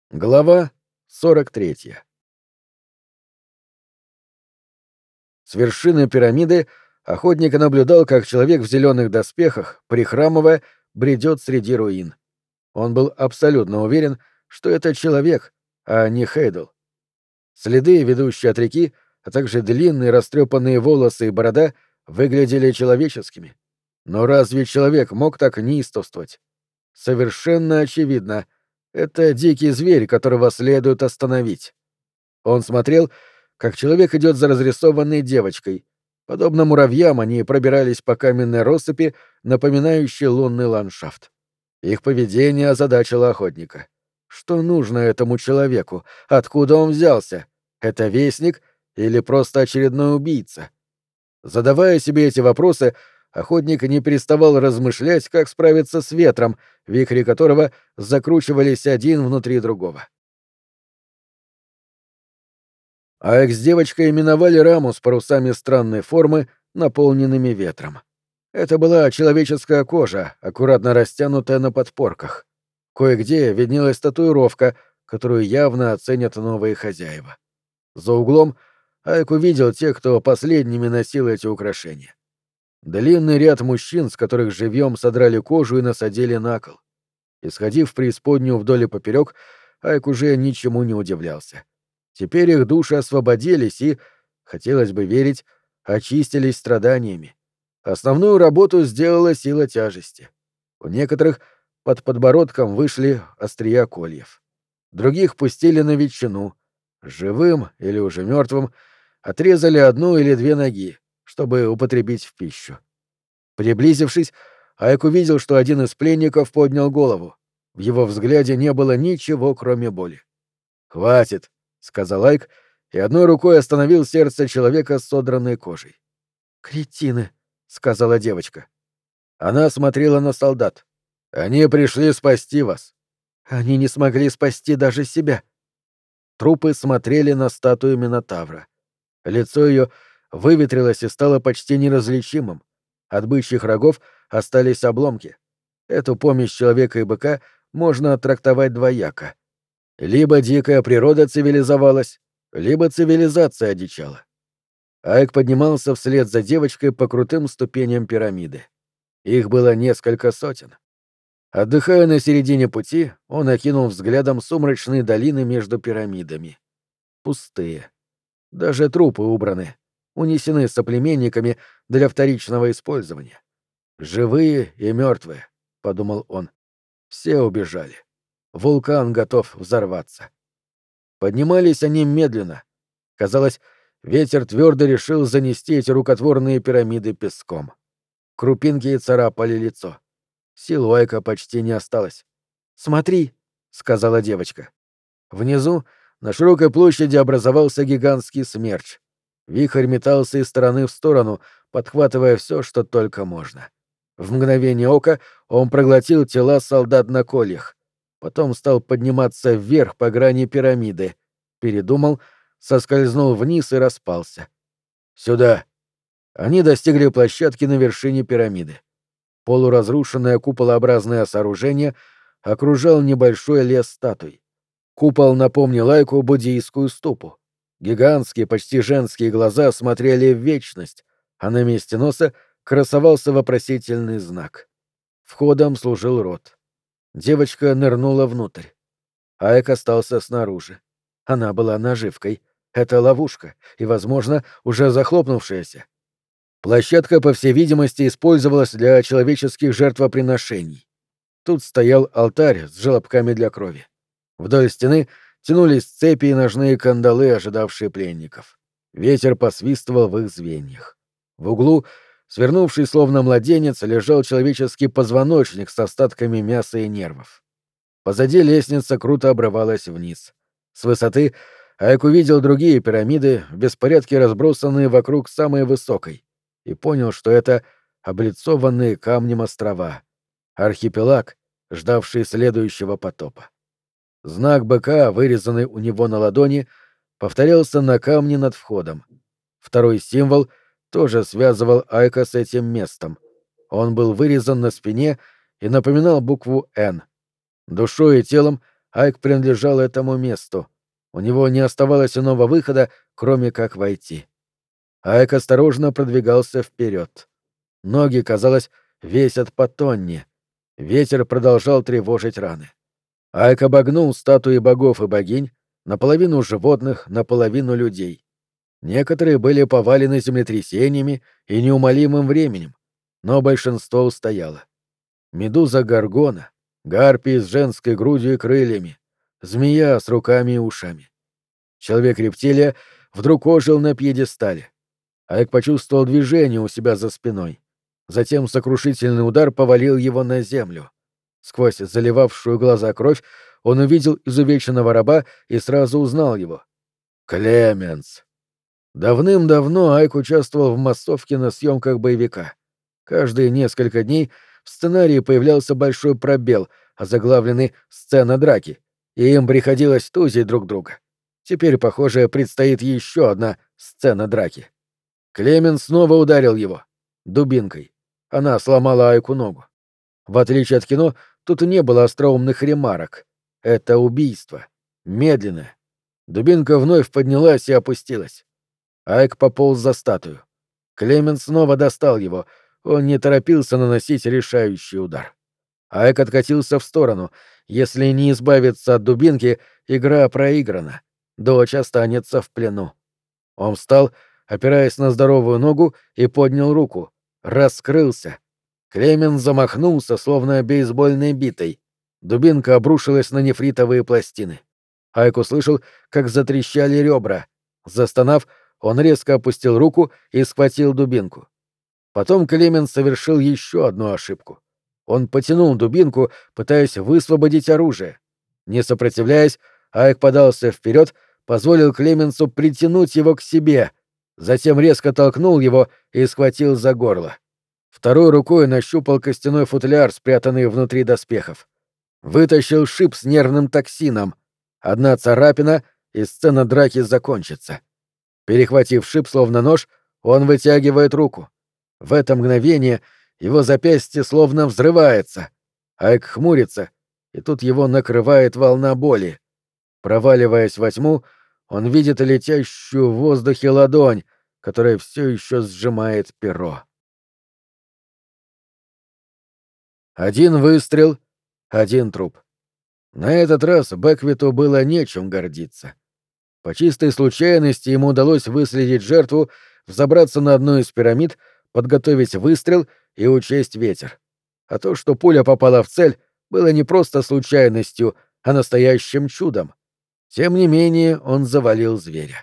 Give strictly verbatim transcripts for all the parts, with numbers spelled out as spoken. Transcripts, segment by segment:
Глава сорок третья. С вершины пирамиды охотник наблюдал, как человек в зеленых доспехах, прихрамывая, бредет среди руин. Он был абсолютно уверен, что это человек, а не Хейдл. Следы, ведущие от реки, а также длинные растрепанные волосы и борода, выглядели человеческими. Но разве человек мог так неистовствовать? Совершенно очевидно, это дикий зверь, которого следует остановить. Он смотрел, как человек идет за разрисованной девочкой. Подобно муравьям, они пробирались по каменной россыпи, напоминающей лунный ландшафт. Их поведение озадачило охотника. Что нужно этому человеку? Откуда он взялся? Это вестник или просто очередной убийца? Задавая себе эти вопросы, охотник не переставал размышлять, как справиться с ветром, вихри которого закручивались один внутри другого. Аэк с девочкой именовали раму с парусами странной формы, наполненными ветром. Это была человеческая кожа, аккуратно растянутая на подпорках. Кое-где виднелась татуировка, которую явно оценят новые хозяева. За углом Аэк увидел тех, кто последними носил эти украшения. Длинный ряд мужчин, с которых живьем содрали кожу и насадили на кол. Исходив в преисподнюю вдоль и поперек, Аэк уже ничему не удивлялся. Теперь их души освободились и, хотелось бы верить, очистились страданиями. Основную работу сделала сила тяжести. У некоторых под подбородком вышли острия кольев. Других пустили на ветчину. Живым или уже мертвым отрезали одну или две ноги, чтобы употребить в пищу. Приблизившись, Айк увидел, что один из пленников поднял голову. В его взгляде не было ничего, кроме боли. «Хватит», — сказал Айк, и одной рукой остановил сердце человека с содранной кожей. «Кретины», — сказала девочка. Она смотрела на солдат. «Они пришли спасти вас». «Они не смогли спасти даже себя». Трупы смотрели на статую Минотавра. Лицо ее выветрилось и стало почти неразличимым. От бычьих рогов остались обломки. Эту помесь человека и быка можно трактовать двояко. Либо дикая природа цивилизовалась, либо цивилизация одичала. Айк поднимался вслед за девочкой по крутым ступеням пирамиды. Их было несколько сотен. Отдыхая на середине пути, он окинул взглядом сумрачные долины между пирамидами. Пустые. Даже трупы убраны, унесены соплеменниками для вторичного использования. «Живые и мертвые», — подумал он. Все убежали. Вулкан готов взорваться. Поднимались они медленно. Казалось, ветер твердо решил занести эти рукотворные пирамиды песком. Крупинки царапали лицо. Сил у Айка почти не осталось. «Смотри», — сказала девочка. Внизу, на широкой площади, образовался гигантский смерч. Вихрь метался из стороны в сторону, подхватывая все, что только можно. В мгновение ока он проглотил тела солдат на кольях. Потом стал подниматься вверх по грани пирамиды. Передумал, соскользнул вниз и распался. «Сюда!» Они достигли площадки на вершине пирамиды. Полуразрушенное куполообразное сооружение окружал небольшой лес статуй. Купол напомнил Айку буддийскую ступу. Гигантские, почти женские глаза смотрели в вечность, а на месте носа красовался вопросительный знак. Входом служил рот. Девочка нырнула внутрь. Айк остался снаружи. Она была наживкой. Это ловушка, и, возможно, уже захлопнувшаяся. Площадка, по всей видимости, использовалась для человеческих жертвоприношений. Тут стоял алтарь с желобками для крови. Вдоль стены тянулись цепи и ножные кандалы, ожидавшие пленников. Ветер посвистывал в их звеньях. В углу, свернувший словно младенец, лежал человеческий позвоночник с остатками мяса и нервов. Позади лестница круто обрывалась вниз. С высоты Айк увидел другие пирамиды, в беспорядке разбросанные вокруг самой высокой, и понял, что это облицованные камнем острова. Архипелаг, ждавший следующего потопа. Знак быка, вырезанный у него на ладони, повторялся на камне над входом. Второй символ тоже связывал Айка с этим местом. Он был вырезан на спине и напоминал букву «Н». Душой и телом Айк принадлежал этому месту. У него не оставалось иного выхода, кроме как войти. Айк осторожно продвигался вперед. Ноги, казалось, весят по тонне. Ветер продолжал тревожить раны. Айк обогнул статуи богов и богинь, наполовину животных, наполовину людей. Некоторые были повалены землетрясениями и неумолимым временем, но большинство устояло. Медуза Гаргона, гарпии с женской грудью и крыльями, змея с руками и ушами. Человек-рептилия вдруг ожил на пьедестале. Айк почувствовал движение у себя за спиной. Затем сокрушительный удар повалил его на землю. Сквозь заливавшую глаза кровь он увидел изувеченного раба и сразу узнал его. Клеменс. Давным-давно Айк участвовал в массовке на съемках боевика. Каждые несколько дней в сценарии появлялся большой пробел, озаглавленный «Сцена драки», и им приходилось тузить друг друга. Теперь, похоже, предстоит еще одна сцена драки. Клеменс снова ударил его. Дубинкой. Она сломала Айку ногу. В отличие от кино, тут не было остроумных ремарок. Это убийство. Медленное. Дубинка вновь поднялась и опустилась. Айк пополз за статую. Клеменс снова достал его. Он не торопился наносить решающий удар. Айк откатился в сторону. Если не избавиться от дубинки, игра проиграна. Дочь останется в плену. Он встал, опираясь на здоровую ногу, и поднял руку. Раскрылся. Клеменс замахнулся, словно бейсбольной битой. Дубинка обрушилась на нефритовые пластины. Айк услышал, как затрещали ребра. Застонав, он резко опустил руку и схватил дубинку. Потом Клеменс совершил еще одну ошибку. Он потянул дубинку, пытаясь высвободить оружие. Не сопротивляясь, Айк подался вперед, позволил Клеменсу притянуть его к себе, затем резко толкнул его и схватил за горло. Второй рукой нащупал костяной футляр, спрятанный внутри доспехов. Вытащил шип с нервным токсином. Одна царапина, и сцена драки закончится. Перехватив шип словно нож, он вытягивает руку. В это мгновение его запястье словно взрывается. Айк хмурится, и тут его накрывает волна боли. Проваливаясь во тьму, он видит летящую в воздухе ладонь, которая все еще сжимает перо. Один выстрел, один труп. На этот раз Бэквиту было нечем гордиться. По чистой случайности ему удалось выследить жертву, взобраться на одну из пирамид, подготовить выстрел и учесть ветер. А то, что пуля попала в цель, было не просто случайностью, а настоящим чудом. Тем не менее, он завалил зверя.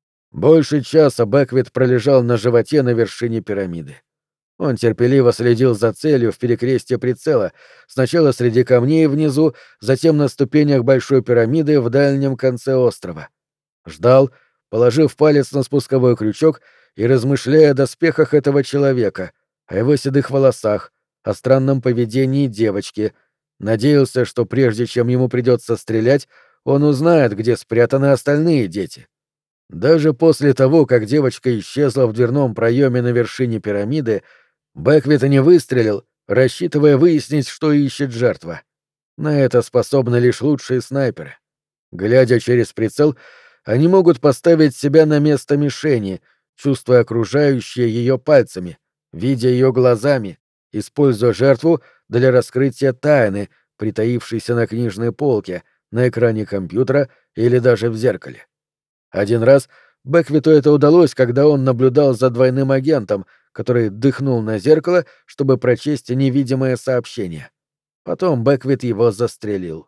Больше часа Бэквит пролежал на животе на вершине пирамиды. Он терпеливо следил за целью в перекрестье прицела, сначала среди камней внизу, затем на ступенях большой пирамиды в дальнем конце острова. Ждал, положив палец на спусковой крючок и размышляя о доспехах этого человека, о его седых волосах, о странном поведении девочки. Надеялся, что прежде чем ему придется стрелять, он узнает, где спрятаны остальные дети. Даже после того, как девочка исчезла в дверном проеме на вершине пирамиды, Бэквит не выстрелил, рассчитывая выяснить, что ищет жертва. На это способны лишь лучшие снайперы. Глядя через прицел, они могут поставить себя на место мишени, чувствуя окружающее ее пальцами, видя ее глазами, используя жертву для раскрытия тайны, притаившейся на книжной полке, на экране компьютера или даже в зеркале. Один раз Бэквиту это удалось, когда он наблюдал за двойным агентом, который дыхнул на зеркало, чтобы прочесть невидимое сообщение. Потом Бэквит его застрелил.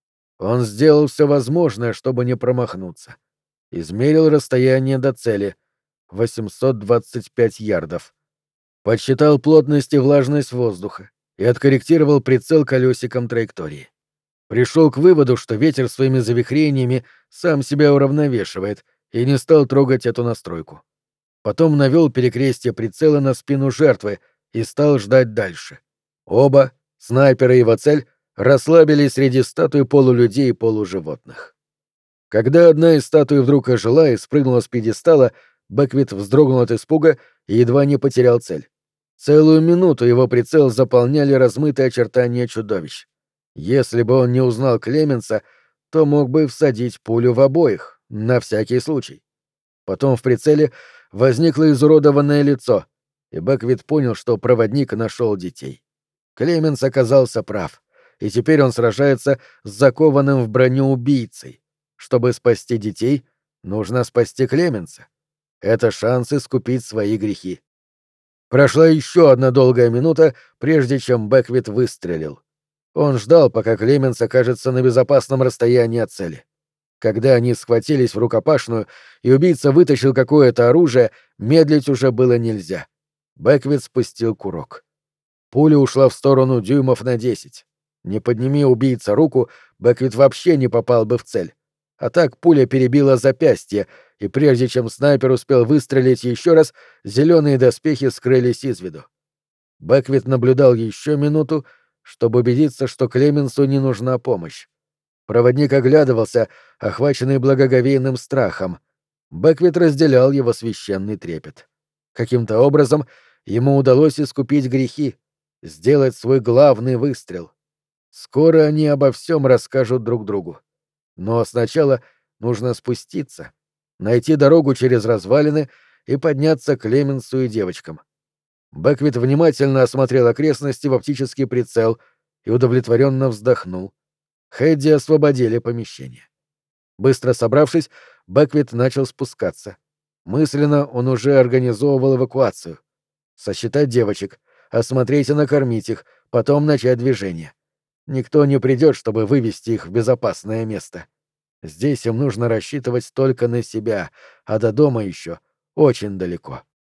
Он сделал все возможное, чтобы не промахнуться. Измерил расстояние до цели — восемьсот двадцать пять ярдов. Подсчитал плотность и влажность воздуха и откорректировал прицел колесиком траектории. Пришел к выводу, что ветер своими завихрениями сам себя уравновешивает, и не стал трогать эту настройку. Потом навел перекрестие прицела на спину жертвы и стал ждать дальше. Оба, снайпер и его цель, расслабились среди статуй полулюдей и полуживотных. Когда одна из статуй вдруг ожила и спрыгнула с пьедестала, Бэквит вздрогнул от испуга и едва не потерял цель. Целую минуту его прицел заполняли размытые очертания чудовищ. Если бы он не узнал Клеменса, то мог бы всадить пулю в обоих, на всякий случай. Потом в прицеле возникло изуродованное лицо, и Бэквит понял, что проводник нашел детей. Клеменс оказался прав, и теперь он сражается с закованным в броню убийцей. Чтобы спасти детей, нужно спасти Клеменса. Это шанс искупить свои грехи. Прошла еще одна долгая минута, прежде чем Бэквит выстрелил. Он ждал, пока Клеменс окажется на безопасном расстоянии от цели. Когда они схватились в рукопашную, и убийца вытащил какое-то оружие, медлить уже было нельзя. Бэквит спустил курок. Пуля ушла в сторону дюймов на десять. Не подними убийца руку, Бэквит вообще не попал бы в цель. А так пуля перебила запястье, и прежде чем снайпер успел выстрелить еще раз, зеленые доспехи скрылись из виду. Бэквит наблюдал еще минуту, чтобы убедиться, что Клеменсу не нужна помощь. Проводник оглядывался, охваченный благоговейным страхом. Бэквит разделял его священный трепет. Каким-то образом ему удалось искупить грехи, сделать свой главный выстрел. Скоро они обо всем расскажут друг другу. Но сначала нужно спуститься, найти дорогу через развалины и подняться к Клеменсу и девочкам. Бэквит внимательно осмотрел окрестности в оптический прицел и удовлетворенно вздохнул. Хэдди освободили помещение. Быстро собравшись, Бэквит начал спускаться. Мысленно он уже организовывал эвакуацию. Сосчитать девочек, осмотреть и накормить их, потом начать движение. Никто не придет, чтобы вывести их в безопасное место. Здесь им нужно рассчитывать только на себя, а до дома еще очень далеко.